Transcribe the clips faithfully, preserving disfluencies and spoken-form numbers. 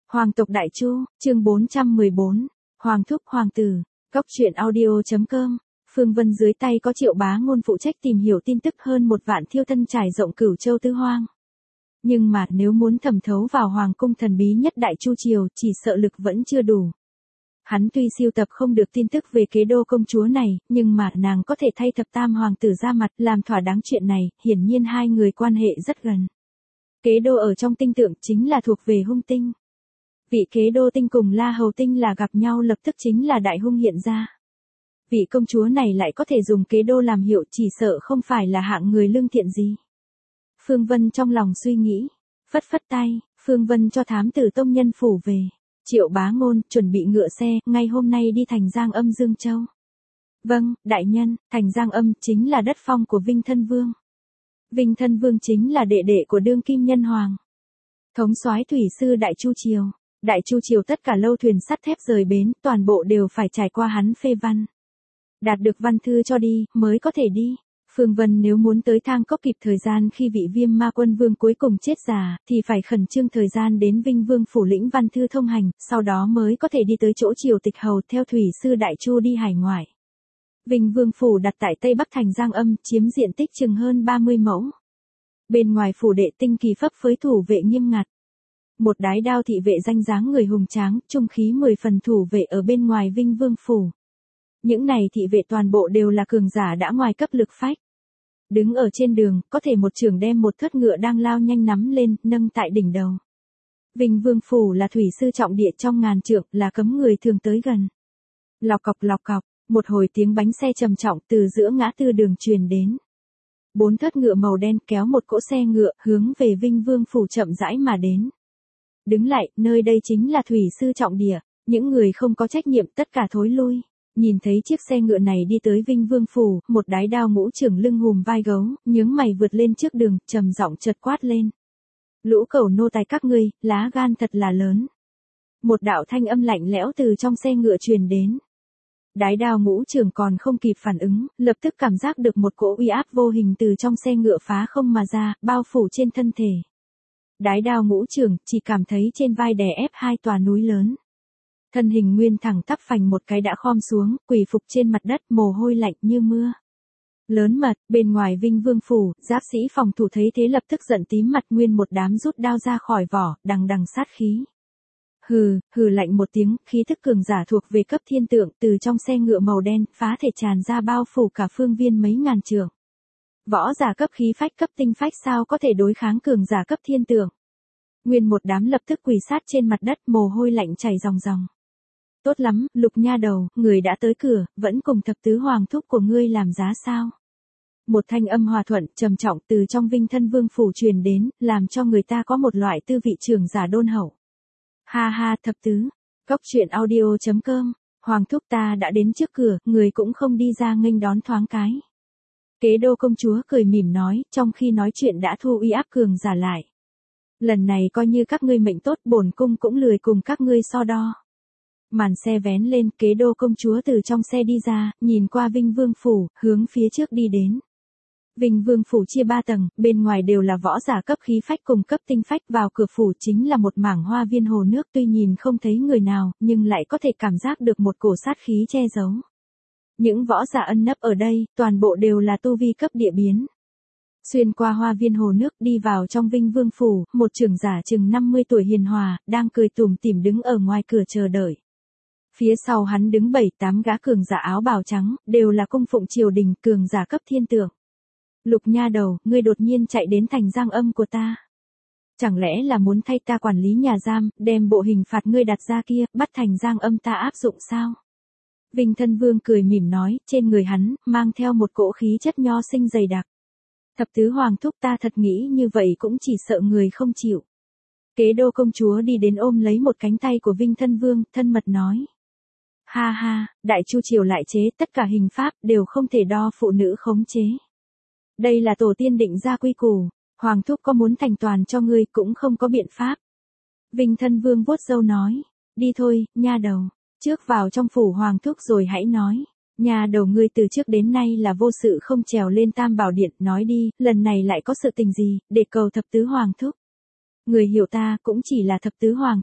Hoàng tộc Đại Chu, chương bốn trăm mười bốn, Hoàng thúc hoàng tử, Cốc truyện audio.com, Phương Vân dưới tay có Triệu Bá Ngôn phụ trách tìm hiểu tin tức hơn một vạn thiêu thân trải rộng cửu châu tứ hoang. Nhưng mà nếu muốn thẩm thấu vào hoàng cung thần bí nhất Đại Chu Triều chỉ sợ lực vẫn chưa đủ. Hắn tuy siêu tập không được tin tức về kế đô công chúa này, nhưng mà nàng có thể thay thập tam hoàng tử ra mặt làm thỏa đáng chuyện này, hiển nhiên hai người quan hệ rất gần. Kế đô ở trong tinh tượng chính là thuộc về hung tinh. Vị kế đô tinh cùng La Hầu tinh là gặp nhau lập tức chính là đại hung hiện ra. Vị công chúa này lại có thể dùng kế đô làm hiệu chỉ sợ không phải là hạng người lương thiện gì. Phương Vân trong lòng suy nghĩ, phất phất tay, Phương Vân cho thám tử tông nhân phủ về. Triệu Bá Ngôn chuẩn bị ngựa xe, ngay hôm nay đi thành Giang Âm Dương Châu. Vâng, đại nhân, thành Giang Âm chính là đất phong của Vinh Thân Vương. Vinh Thân Vương chính là đệ đệ của đương kim nhân hoàng. Thống soái thủy sư Đại Chu Triều. Đại Chu Triều tất cả lâu thuyền sắt thép rời bến, toàn bộ đều phải trải qua hắn phê văn. Đạt được văn thư cho đi, mới có thể đi. Phương Vân nếu muốn tới Thang Cốc kịp thời gian khi vị Viêm Ma Quân Vương cuối cùng chết già, thì phải khẩn trương thời gian đến Vinh Vương phủ lĩnh văn thư thông hành, sau đó mới có thể đi tới chỗ triều tịch hầu theo thủy sư Đại Chu đi hải ngoại. Vinh Vương phủ đặt tại Tây Bắc thành Giang Âm, chiếm diện tích chừng hơn ba mươi mẫu. Bên ngoài phủ đệ tinh kỳ phấp phới thủ vệ nghiêm ngặt. Một đái đao thị vệ danh dáng người hùng tráng, trung khí mười phần thủ vệ ở bên ngoài Vinh Vương phủ. Những này thị vệ toàn bộ đều là cường giả đã ngoài cấp lực phách. Đứng ở trên đường, có thể một trường đem một thớt ngựa đang lao nhanh nắm lên, nâng tại đỉnh đầu. Vinh Vương phủ là thủy sư trọng địa trong ngàn trượng, là cấm người thường tới gần. Lọc cọc lọc cọc, một hồi tiếng bánh xe trầm trọng từ giữa ngã tư đường truyền đến. Bốn thớt ngựa màu đen kéo một cỗ xe ngựa hướng về Vinh Vương phủ chậm rãi mà đến. Đứng lại, nơi đây chính là thủy sư trọng địa, những người không có trách nhiệm tất cả thối lui. Nhìn thấy chiếc xe ngựa này đi tới Vinh Vương phủ, một đái đao ngũ trưởng lưng hùm vai gấu, nhướng mày vượt lên trước đường, trầm giọng chợt quát lên. Lũ cẩu nô tài các ngươi, lá gan thật là lớn. Một đạo thanh âm lạnh lẽo từ trong xe ngựa truyền đến. Đái đao ngũ trưởng còn không kịp phản ứng, lập tức cảm giác được một cỗ uy áp vô hình từ trong xe ngựa phá không mà ra, bao phủ trên thân thể. Đái đao ngũ trưởng chỉ cảm thấy trên vai đè ép hai tòa núi lớn. Thân hình nguyên thẳng tắp phành một cái đã khom xuống, quỳ phục trên mặt đất, mồ hôi lạnh như mưa. Lớn mật, bên ngoài Vinh Vương phủ, giáp sĩ phòng thủ thấy thế lập tức giận tím mặt, nguyên một đám rút đao ra khỏi vỏ, đằng đằng sát khí. Hừ, hừ lạnh một tiếng, khí thức cường giả thuộc về cấp thiên tượng từ trong xe ngựa màu đen, phá thể tràn ra bao phủ cả phương viên mấy ngàn trượng. Võ giả cấp khí phách cấp tinh phách sao có thể đối kháng cường giả cấp thiên tượng. Nguyên một đám lập tức quỳ sát trên mặt đất, mồ hôi lạnh chảy ròng ròng. Tốt lắm, Lục nha đầu, người đã tới cửa, vẫn cùng thập tứ hoàng thúc của ngươi làm giá sao? Một thanh âm hòa thuận, trầm trọng từ trong Vinh Thân Vương phủ truyền đến, làm cho người ta có một loại tư vị trưởng giả đôn hậu. Ha ha, thập tứ, Cốc truyện audio.com, hoàng thúc ta đã đến trước cửa, người cũng không đi ra nghênh đón thoáng cái. Kế đô công chúa cười mỉm nói, trong khi nói chuyện đã thu uy áp cường giả lại. Lần này coi như các ngươi mệnh tốt, bổn cung cũng lười cùng các ngươi so đo. Màn xe vén lên, kế đô công chúa từ trong xe đi ra, nhìn qua Vinh Vương phủ, hướng phía trước đi đến. Vinh Vương phủ chia ba tầng, bên ngoài đều là võ giả cấp khí phách cùng cấp tinh phách, vào cửa phủ chính là một mảng hoa viên hồ nước, tuy nhìn không thấy người nào, nhưng lại có thể cảm giác được một cổ sát khí che giấu. Những võ giả ẩn nấp ở đây, toàn bộ đều là tu vi cấp địa biến. Xuyên qua hoa viên hồ nước đi vào trong Vinh Vương phủ, một trưởng giả chừng năm mươi tuổi hiền hòa, đang cười tủm tỉm đứng ở ngoài cửa chờ đợi. Phía sau hắn đứng bảy tám gã cường giả áo bào trắng, đều là cung phụng triều đình, cường giả cấp thiên tượng. Lục nha đầu, ngươi đột nhiên chạy đến thành Giang Âm của ta. Chẳng lẽ là muốn thay ta quản lý nhà giam, đem bộ hình phạt ngươi đặt ra kia, bắt thành Giang Âm ta áp dụng sao? Vinh Thân Vương cười mỉm nói, trên người hắn, mang theo một cỗ khí chất nho sinh dày đặc. Thập tứ hoàng thúc ta thật nghĩ như vậy cũng chỉ sợ người không chịu. Kế đô công chúa đi đến ôm lấy một cánh tay của Vinh Thân Vương, thân mật nói. Ha ha, Đại Chu Triều lại chế, tất cả hình pháp đều không thể đo phụ nữ khống chế. Đây là tổ tiên định ra quy củ, hoàng thúc có muốn thành toàn cho ngươi cũng không có biện pháp. Vinh Thân Vương vuốt râu nói, đi thôi, nha đầu, trước vào trong phủ hoàng thúc rồi hãy nói. Nhà đầu ngươi từ trước đến nay là vô sự không trèo lên Tam Bảo Điện, nói đi, lần này lại có sự tình gì, để cầu thập tứ hoàng thúc. Người hiểu ta cũng chỉ là thập tứ hoàng thúc.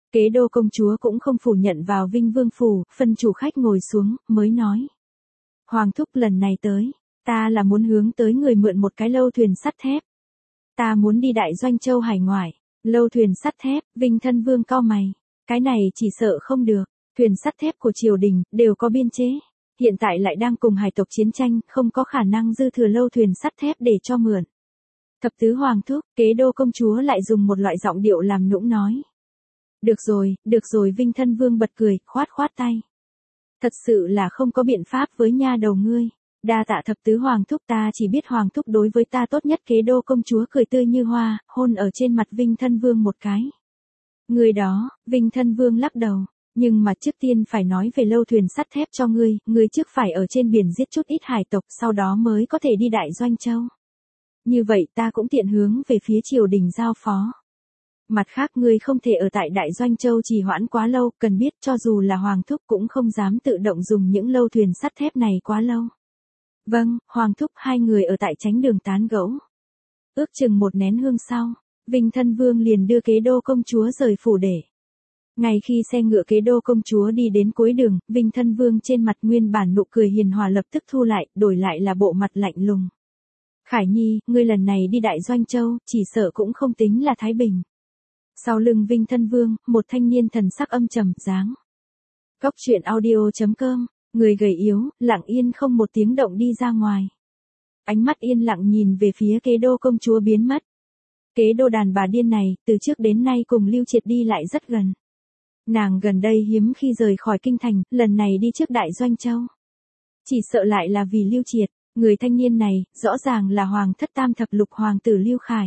Kế đô công chúa cũng không phủ nhận vào Vinh Vương phủ, phân chủ khách ngồi xuống, mới nói. Hoàng thúc lần này tới, ta là muốn hướng tới người mượn một cái lâu thuyền sắt thép. Ta muốn đi Đại Doanh Châu hải ngoại, lâu thuyền sắt thép, Vinh Thân Vương cau mày. Cái này chỉ sợ không được, thuyền sắt thép của triều đình, đều có biên chế. Hiện tại lại đang cùng hải tộc chiến tranh, không có khả năng dư thừa lâu thuyền sắt thép để cho mượn. Thập tứ hoàng thúc, kế đô công chúa lại dùng một loại giọng điệu làm nũng nói. Được rồi, được rồi Vinh Thân Vương bật cười, khoát khoát tay. Thật sự là không có biện pháp với nha đầu ngươi. Đa tạ thập tứ hoàng thúc, ta chỉ biết hoàng thúc đối với ta tốt nhất. Kế đô công chúa cười tươi như hoa, hôn ở trên mặt Vinh Thân Vương một cái. Người đó, Vinh Thân Vương lắc đầu. Nhưng mà trước tiên phải nói về lâu thuyền sắt thép cho ngươi, ngươi trước phải ở trên biển giết chút ít hải tộc, sau đó mới có thể đi Đại Doanh Châu. Như vậy ta cũng tiện hướng về phía triều đình giao phó. Mặt khác ngươi không thể ở tại Đại Doanh Châu trì hoãn quá lâu, cần biết cho dù là hoàng thúc cũng không dám tự động dùng những lâu thuyền sắt thép này quá lâu. Vâng, hoàng thúc. Hai người ở tại tránh đường tán gẫu. Ước chừng một nén hương sau, Vinh Thân Vương liền đưa kế đô công chúa rời phủ để. Ngay khi xe ngựa kế đô công chúa đi đến cuối đường, Vinh Thân Vương trên mặt nguyên bản nụ cười hiền hòa lập tức thu lại, đổi lại là bộ mặt lạnh lùng. Khải Nhi, ngươi lần này đi Đại Doanh Châu, chỉ sợ cũng không tính là thái bình. Sau lưng Vinh Thân Vương, một thanh niên thần sắc âm trầm, dáng. Cóc truyện audio chấm com, người gầy yếu, lặng yên không một tiếng động đi ra ngoài. Ánh mắt yên lặng nhìn về phía kế đô công chúa biến mất. Kế đô đàn bà điên này, từ trước đến nay cùng Lưu Triệt đi lại rất gần. Nàng gần đây hiếm khi rời khỏi kinh thành, lần này đi trước Đại Doanh Châu. Chỉ sợ lại là vì Lưu Triệt, người thanh niên này, rõ ràng là hoàng thất tam thập lục hoàng tử Lưu Khải.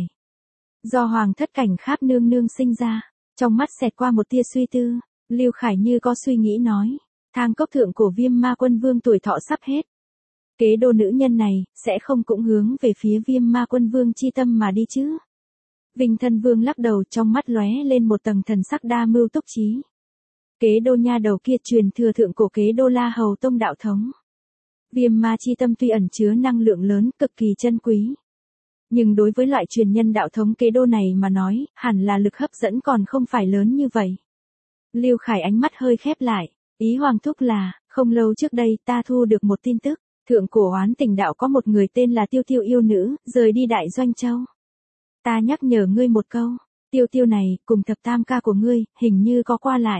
Do hoàng thất Cảnh Kháp nương nương sinh ra, trong mắt xẹt qua một tia suy tư, Lưu Khải như có suy nghĩ nói, thang cốc thượng cổ Viêm Ma Quân Vương tuổi thọ sắp hết. Kế đô nữ nhân này, sẽ không cũng hướng về phía Viêm Ma Quân Vương chi tâm mà đi chứ. Vinh Thân Vương lắc đầu, trong mắt lóe lên một tầng thần sắc đa mưu túc trí. Kế đô nha đầu kia truyền thừa thượng cổ kế đô La Hầu Tông đạo thống. Viêm ma chi tâm tuy ẩn chứa năng lượng lớn, cực kỳ chân quý. Nhưng đối với loại truyền nhân đạo thống kế đô này mà nói, hẳn là lực hấp dẫn còn không phải lớn như vậy. Lưu Khải ánh mắt hơi khép lại, ý hoàng thúc là, không lâu trước đây ta thu được một tin tức, thượng cổ oán tình đạo có một người tên là Tiêu Tiêu yêu nữ, rời đi Đại Doanh Châu. Ta nhắc nhở ngươi một câu, Tiêu Tiêu này, cùng thập tam ca của ngươi, hình như có qua lại.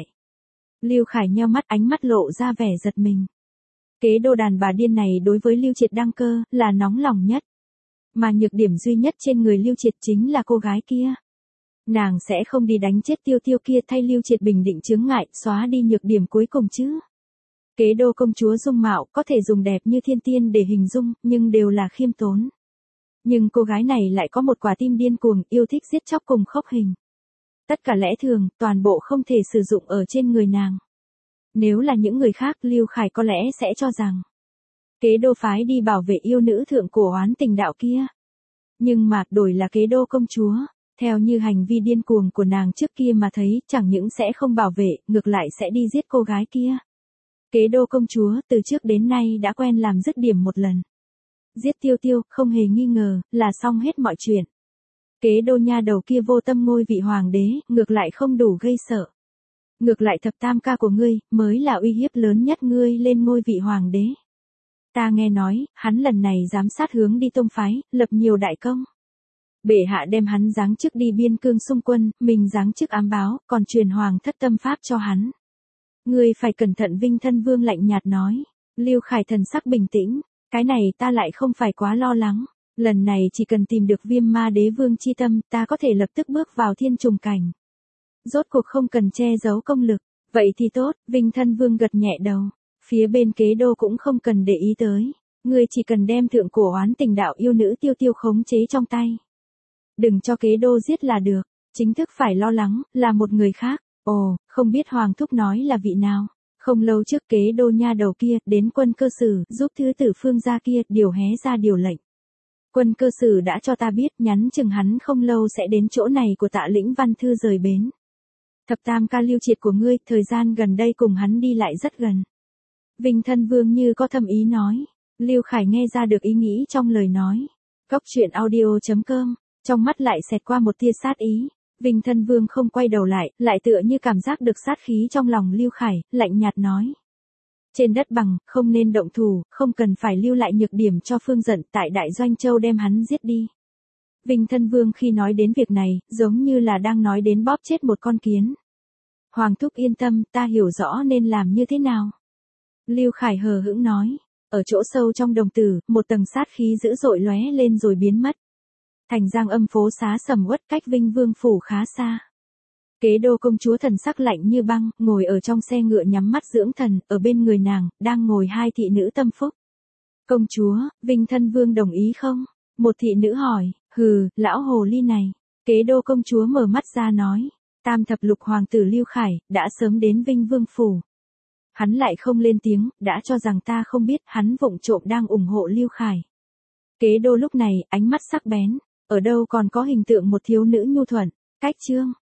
Lưu Khải nheo mắt, ánh mắt lộ ra vẻ giật mình. Kế đô đàn bà điên này đối với Lưu Triệt đăng cơ, là nóng lòng nhất. Mà nhược điểm duy nhất trên người Lưu Triệt chính là cô gái kia. Nàng sẽ không đi đánh chết Tiêu Tiêu kia thay Lưu Triệt bình định chướng ngại, xóa đi nhược điểm cuối cùng chứ. Kế đô công chúa dung mạo, có thể dùng đẹp như thiên tiên để hình dung, nhưng đều là khiêm tốn. Nhưng cô gái này lại có một quả tim điên cuồng, yêu thích giết chóc cùng khốc hình. Tất cả lẽ thường, toàn bộ không thể sử dụng ở trên người nàng. Nếu là những người khác, Lưu Khải có lẽ sẽ cho rằng kế đô phái đi bảo vệ yêu nữ thượng cổ oán tình đạo kia. Nhưng mà, đổi là kế đô công chúa, theo như hành vi điên cuồng của nàng trước kia mà thấy, chẳng những sẽ không bảo vệ, ngược lại sẽ đi giết cô gái kia. Kế đô công chúa, từ trước đến nay đã quen làm dứt điểm một lần. Giết Tiêu Tiêu, không hề nghi ngờ, là xong hết mọi chuyện. Kế đô nha đầu kia vô tâm ngôi vị hoàng đế, ngược lại không đủ gây sợ. Ngược lại thập tam ca của ngươi, mới là uy hiếp lớn nhất ngươi lên ngôi vị hoàng đế. Ta nghe nói, hắn lần này giám sát hướng đi tông phái, lập nhiều đại công. Bệ hạ đem hắn giáng chức đi biên cương xung quân, mình giáng chức ám báo, còn truyền hoàng thất tâm pháp cho hắn. Ngươi phải cẩn thận. Vinh Thân Vương lạnh nhạt nói. Lưu Khải thần sắc bình tĩnh, cái này ta lại không phải quá lo lắng. Lần này chỉ cần tìm được Viêm Ma Đế Vương chi tâm, ta có thể lập tức bước vào thiên trùng cảnh. Rốt cuộc không cần che giấu công lực. Vậy thì tốt. Vinh Thân Vương gật nhẹ đầu. Phía bên kế đô cũng không cần để ý tới. Ngươi chỉ cần đem thượng cổ oán tình đạo yêu nữ Tiêu Tiêu khống chế trong tay. Đừng cho kế đô giết là được. Chính thức phải lo lắng, là một người khác. Ồ, không biết hoàng thúc nói là vị nào. Không lâu trước kế đô nha đầu kia, đến Quân Cơ Sử, giúp thứ tử Phương gia kia, điều hé ra điều lệnh. Quân Cơ Sử đã cho ta biết, nhắn chừng hắn không lâu sẽ đến chỗ này của Tạ Lĩnh Văn Thư rời bến. Thập tam ca Lưu Triệt của ngươi, thời gian gần đây cùng hắn đi lại rất gần. Vinh Thân Vương như có thâm ý nói. Lưu Khải nghe ra được ý nghĩ trong lời nói. Cóc truyện audio chấm com, trong mắt lại xẹt qua một tia sát ý. Vinh Thân Vương không quay đầu lại, lại tựa như cảm giác được sát khí trong lòng Lưu Khải, lạnh nhạt nói. Trên đất bằng, không nên động thủ, không cần phải lưu lại nhược điểm cho Phương Dận, tại Đại Doanh Châu đem hắn giết đi. Vinh Thân Vương khi nói đến việc này, giống như là đang nói đến bóp chết một con kiến. Hoàng thúc yên tâm, ta hiểu rõ nên làm như thế nào. Lưu Khải hờ hững nói. Ở chỗ sâu trong đồng tử, một tầng sát khí dữ dội lóe lên rồi biến mất. Thành Giang Âm phố xá sầm uất cách Vinh Vương phủ khá xa. Kế đô công chúa thần sắc lạnh như băng, ngồi ở trong xe ngựa nhắm mắt dưỡng thần, ở bên người nàng, đang ngồi hai thị nữ tâm phúc. Công chúa, Vinh Thân Vương đồng ý không? Một thị nữ hỏi, hừ, lão hồ ly này. Kế đô công chúa mở mắt ra nói, tam thập lục hoàng tử Lưu Khải, đã sớm đến Vinh Vương phủ. Hắn lại không lên tiếng, đã cho rằng ta không biết, hắn vụng trộm đang ủng hộ Lưu Khải. Kế đô lúc này, ánh mắt sắc bén, ở đâu còn có hình tượng một thiếu nữ nhu thuận, cách chương.